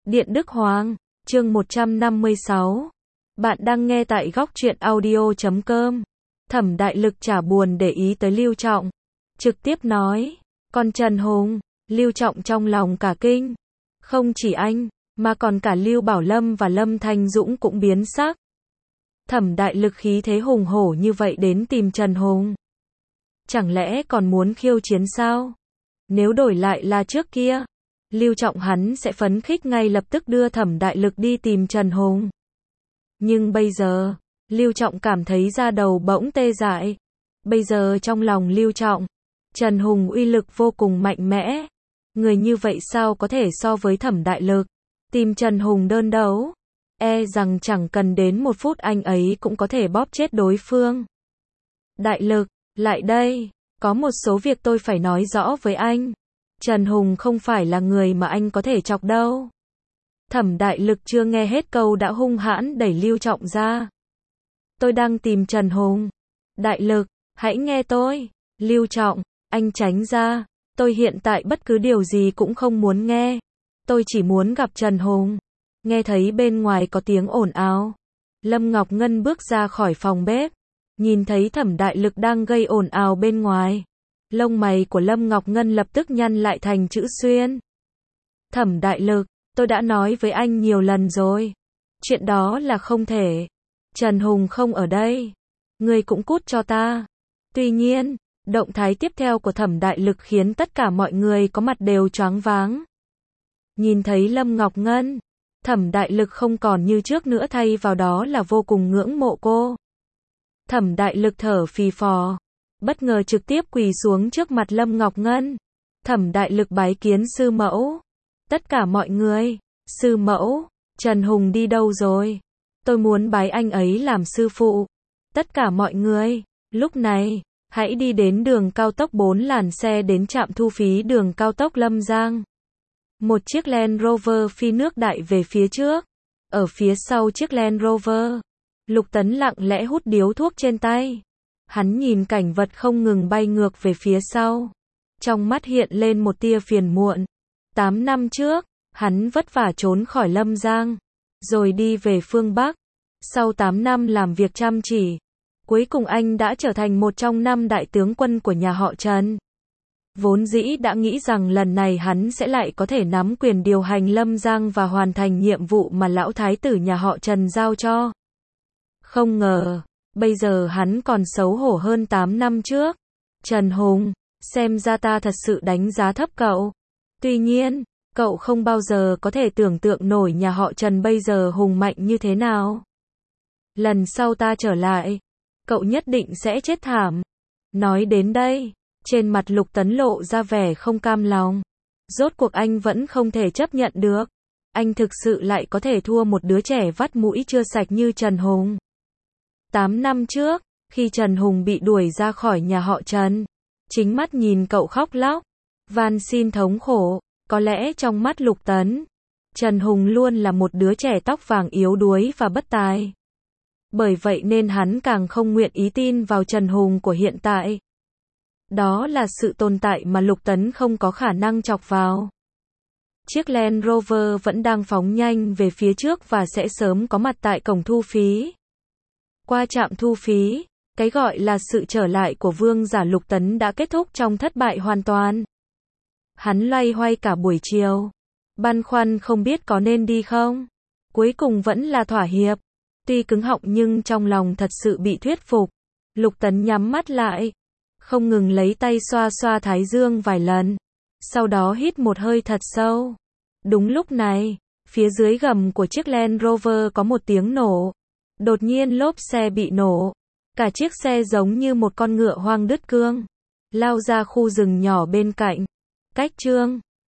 Điện Đức Hoàng, chương 156. Bạn đang nghe tại góc truyện audio.com. Thẩm Đại Lực chả buồn để ý tới Lưu Trọng. Trực tiếp nói, còn Trần Hùng, Lưu Trọng trong lòng cả kinh. Không chỉ anh, mà còn cả Lưu Bảo Lâm và Lâm Thanh Dũng cũng biến sắc. Thẩm Đại Lực khí thế hùng hổ như vậy đến tìm Trần Hùng. Chẳng lẽ còn muốn khiêu chiến sao? Nếu đổi lại là trước kia, Lưu Trọng hắn sẽ phấn khích ngay lập tức đưa Thẩm Đại Lực đi tìm Trần Hùng. Nhưng bây giờ, Lưu Trọng cảm thấy da đầu bỗng tê dại. Bây giờ trong lòng Lưu Trọng, Trần Hùng uy lực vô cùng mạnh mẽ. Người như vậy sao có thể so với Thẩm Đại Lực? Tìm Trần Hùng đơn đấu, e rằng chẳng cần đến 1 phút anh ấy cũng có thể bóp chết đối phương. Đại Lực, lại đây, có một số việc tôi phải nói rõ với anh. Trần Hùng không phải là người mà anh có thể chọc đâu. Thẩm Đại Lực chưa nghe hết câu đã hung hãn đẩy Lưu Trọng ra. Tôi đang tìm Trần Hùng. Đại Lực, hãy nghe tôi. Lưu Trọng, anh tránh ra. Tôi hiện tại bất cứ điều gì cũng không muốn nghe. Tôi chỉ muốn gặp Trần Hùng. Nghe thấy bên ngoài có tiếng ồn ào. Lâm Ngọc Ngân bước ra khỏi phòng bếp. Nhìn thấy Thẩm Đại Lực đang gây ồn ào bên ngoài. Lông mày của Lâm Ngọc Ngân lập tức nhăn lại thành chữ xuyên. Thẩm Đại Lực, tôi đã nói với anh nhiều lần rồi. Chuyện đó là không thể. Trần Hùng không ở đây. Người cũng cút cho ta. Tuy nhiên, động thái tiếp theo của Thẩm Đại Lực khiến tất cả mọi người có mặt đều choáng váng. Nhìn thấy Lâm Ngọc Ngân, Thẩm Đại Lực không còn như trước nữa, thay vào đó là vô cùng ngưỡng mộ cô. Thẩm Đại Lực thở phì phò, bất ngờ trực tiếp quỳ xuống trước mặt Lâm Ngọc Ngân. Thẩm Đại Lực bái kiến sư mẫu. Tất cả mọi người, sư mẫu, Trần Hùng đi đâu rồi? Tôi muốn bái anh ấy làm sư phụ. Tất cả mọi người, lúc này, hãy đi đến đường cao tốc 4 làn xe đến trạm thu phí đường cao tốc Lâm Giang. Một chiếc Land Rover phi nước đại về phía trước. Ở phía sau chiếc Land Rover, Lục Tấn lặng lẽ hút điếu thuốc trên tay. Hắn nhìn cảnh vật không ngừng bay ngược về phía sau. Trong mắt hiện lên một tia phiền muộn. 8 năm trước, hắn vất vả trốn khỏi Lâm Giang, rồi đi về phương Bắc. Sau 8 năm làm việc chăm chỉ, cuối cùng anh đã trở thành một trong 5 đại tướng quân của nhà họ Trần. Vốn dĩ đã nghĩ rằng lần này hắn sẽ lại có thể nắm quyền điều hành Lâm Giang và hoàn thành nhiệm vụ mà lão thái tử nhà họ Trần giao cho. Không ngờ, bây giờ hắn còn xấu hổ hơn 8 năm trước. Trần Hùng, xem ra ta thật sự đánh giá thấp cậu. Tuy nhiên, cậu không bao giờ có thể tưởng tượng nổi nhà họ Trần bây giờ hùng mạnh như thế nào. Lần sau ta trở lại, cậu nhất định sẽ chết thảm. Nói đến đây, trên mặt Lục Tấn lộ ra vẻ không cam lòng. Rốt cuộc anh vẫn không thể chấp nhận được. Anh thực sự lại có thể thua một đứa trẻ vắt mũi chưa sạch như Trần Hùng. 8 năm trước, khi Trần Hùng bị đuổi ra khỏi nhà họ Trần, chính mắt nhìn cậu khóc lóc, van xin thống khổ. Có lẽ trong mắt Lục Tấn, Trần Hùng luôn là một đứa trẻ tóc vàng yếu đuối và bất tài. Bởi vậy nên hắn càng không nguyện ý tin vào Trần Hùng của hiện tại. Đó là sự tồn tại mà Lục Tấn không có khả năng chọc vào. Chiếc Land Rover vẫn đang phóng nhanh về phía trước và sẽ sớm có mặt tại cổng thu phí. Qua trạm thu phí, cái gọi là sự trở lại của vương giả Lục Tấn đã kết thúc trong thất bại hoàn toàn. Hắn loay hoay cả buổi chiều, băn khoăn không biết có nên đi không. Cuối cùng vẫn là thỏa hiệp. Tuy cứng họng nhưng trong lòng thật sự bị thuyết phục. Lục Tấn nhắm mắt lại, không ngừng lấy tay xoa xoa thái dương vài lần. Sau đó hít một hơi thật sâu. Đúng lúc này, phía dưới gầm của chiếc Land Rover có một tiếng nổ. Đột nhiên lốp xe bị nổ. Cả chiếc xe giống như một con ngựa hoang đứt cương, lao ra khu rừng nhỏ bên cạnh. Cách Trương